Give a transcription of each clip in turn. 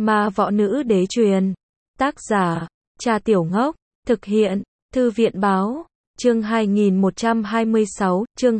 Ma võ nữ đế truyền. Tác giả, Cha Tiểu Ngốc. Thực hiện, Thư viện báo. Chương 2126, chương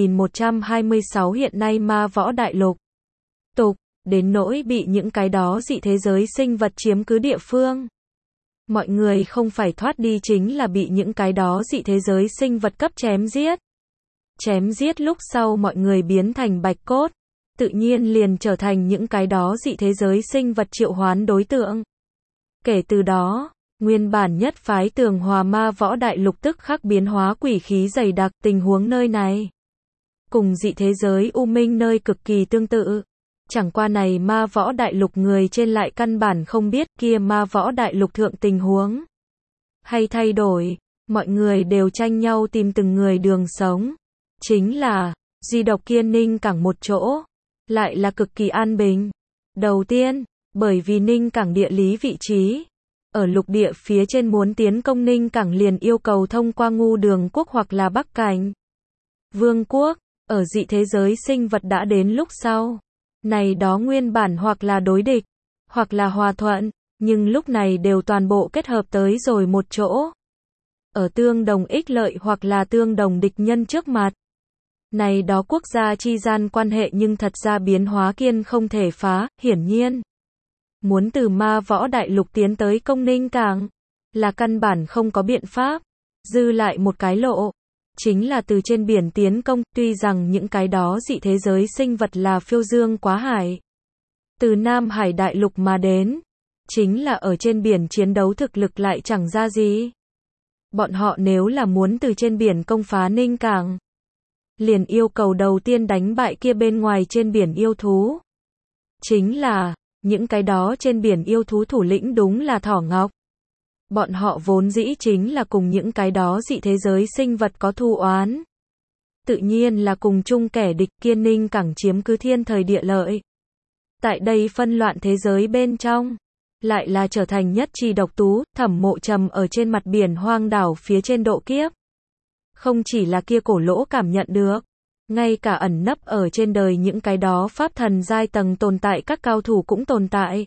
2126 hiện nay ma võ đại lục. Tục, đến nỗi bị những cái đó dị thế giới sinh vật chiếm cứ địa phương. Mọi người không phải thoát đi chính là bị những cái đó dị thế giới sinh vật cấp chém giết. Chém giết lúc sau mọi người biến thành bạch cốt. Tự nhiên liền trở thành những cái đó dị thế giới sinh vật triệu hoán đối tượng. Kể từ đó, nguyên bản nhất phái Tường Hòa ma võ đại lục tức khắc biến hóa quỷ khí dày đặc, tình huống nơi này cùng dị thế giới U Minh nơi cực kỳ tương tự. Chẳng qua này ma võ đại lục người trên lại căn bản không biết kia ma võ đại lục thượng tình huống hay thay đổi, mọi người đều tranh nhau tìm từng người đường sống. Chính là, duy độc kia Ninh Cảng một chỗ, lại là cực kỳ an bình. Đầu tiên, bởi vì Ninh Cảng địa lý vị trí, ở lục địa phía trên muốn tiến công Ninh Cảng liền yêu cầu thông qua Ngu Đường quốc hoặc là Bắc Cảnh Vương quốc, ở dị thế giới sinh vật đã đến lúc sau. Này đó nguyên bản hoặc là đối địch, hoặc là hòa thuận, nhưng lúc này đều toàn bộ kết hợp tới rồi một chỗ. Ở tương đồng ích lợi hoặc là tương đồng địch nhân trước mặt. Này đó quốc gia chi gian quan hệ nhưng thật ra biến hóa kiên không thể phá, hiển nhiên. Muốn từ ma võ đại lục tiến tới công Ninh Cảng, là căn bản không có biện pháp. Dư lại một cái lộ, chính là từ trên biển tiến công, tuy rằng những cái đó dị thế giới sinh vật là phiêu dương quá hải. Từ Nam Hải đại lục mà đến, chính là ở trên biển chiến đấu thực lực lại chẳng ra gì. Bọn họ nếu là muốn từ trên biển công phá Ninh Cảng, liền yêu cầu đầu tiên đánh bại kia bên ngoài trên biển yêu thú. Chính là, những cái đó trên biển yêu thú thủ lĩnh đúng là Thỏ Ngọc. Bọn họ vốn dĩ chính là cùng những cái đó dị thế giới sinh vật có thù oán. Tự nhiên là cùng chung kẻ địch. Kiên Ninh Cảng chiếm cứ thiên thời địa lợi. Tại đây phân loạn thế giới bên trong, lại là trở thành nhất chi độc tú. Thẩm Mộ Trầm ở trên mặt biển hoang đảo phía trên độ kiếp. Không chỉ là kia cổ lỗ cảm nhận được, ngay cả ẩn nấp ở trên đời những cái đó pháp thần giai tầng tồn tại các cao thủ cũng tồn tại.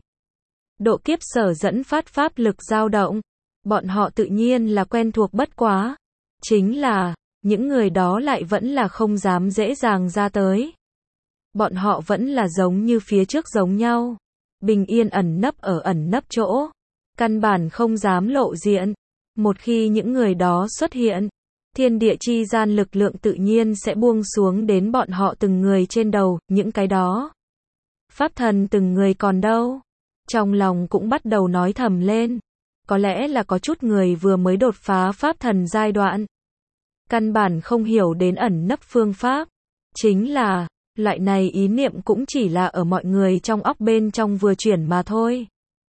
Độ kiếp sở dẫn phát pháp lực dao động, bọn họ tự nhiên là quen thuộc bất quá. Chính là, những người đó lại vẫn là không dám dễ dàng ra tới. Bọn họ vẫn là giống như phía trước giống nhau. Bình yên ẩn nấp ở ẩn nấp chỗ. Căn bản không dám lộ diện. Một khi những người đó xuất hiện, thiên địa chi gian lực lượng tự nhiên sẽ buông xuống đến bọn họ từng người trên đầu, những cái đó. Pháp thần từng người còn đâu. Trong lòng cũng bắt đầu nói thầm lên. Có lẽ là có chút người vừa mới đột phá pháp thần giai đoạn. Căn bản không hiểu đến ẩn nấp phương pháp. Chính là, loại này ý niệm cũng chỉ là ở mọi người trong óc bên trong vừa chuyển mà thôi.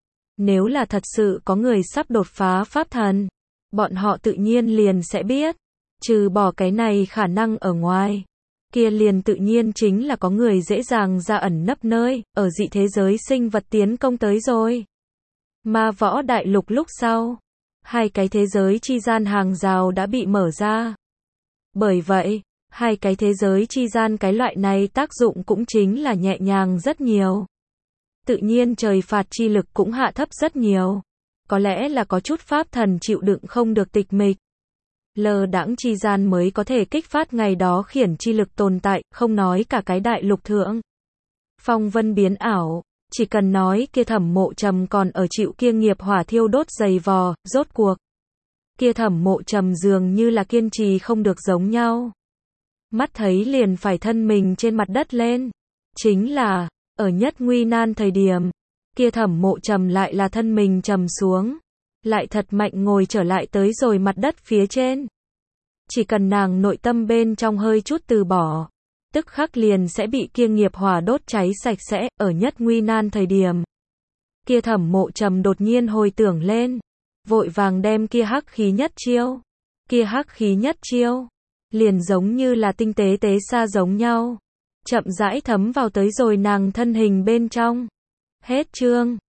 Nếu là thật sự có người sắp đột phá pháp thần, bọn họ tự nhiên liền sẽ biết. Trừ bỏ cái này khả năng ở ngoài, kia liền tự nhiên chính là có người dễ dàng ra ẩn nấp nơi, ở dị thế giới sinh vật tiến công tới rồi. Ma võ đại lục lúc sau, hai cái thế giới chi gian hàng rào đã bị mở ra. Bởi vậy, hai cái thế giới chi gian cái loại này tác dụng cũng chính là nhẹ nhàng rất nhiều. Tự nhiên trời phạt chi lực cũng hạ thấp rất nhiều. Có lẽ là có chút pháp thần chịu đựng không được tịch mịch. Lơ đãng chi gian mới có thể kích phát ngày đó khiển chi lực tồn tại, không nói cả cái đại lục thượng. Phong vân biến ảo, chỉ cần nói kia Thẩm Mộ Trầm còn ở chịu kia nghiệp hỏa thiêu đốt dày vò, rốt cuộc. Kia Thẩm Mộ Trầm dường như là kiên trì không được giống nhau. Mắt thấy liền phải thân mình trên mặt đất lên. Chính là, ở nhất nguy nan thời điểm, kia Thẩm Mộ Trầm lại là thân mình trầm xuống. Lại thật mạnh ngồi trở lại tới rồi mặt đất phía trên. Chỉ cần nàng nội tâm bên trong hơi chút từ bỏ, tức khắc liền sẽ bị kia nghiệp hỏa đốt cháy sạch sẽ. Ở nhất nguy nan thời điểm, kia Thẩm Mộ Trầm đột nhiên hồi tưởng lên, vội vàng đem kia hắc khí nhất chiêu. Kia hắc khí nhất chiêu, liền giống như là tinh tế tế xa giống nhau, chậm rãi thấm vào tới rồi nàng thân hình bên trong. Hết chương.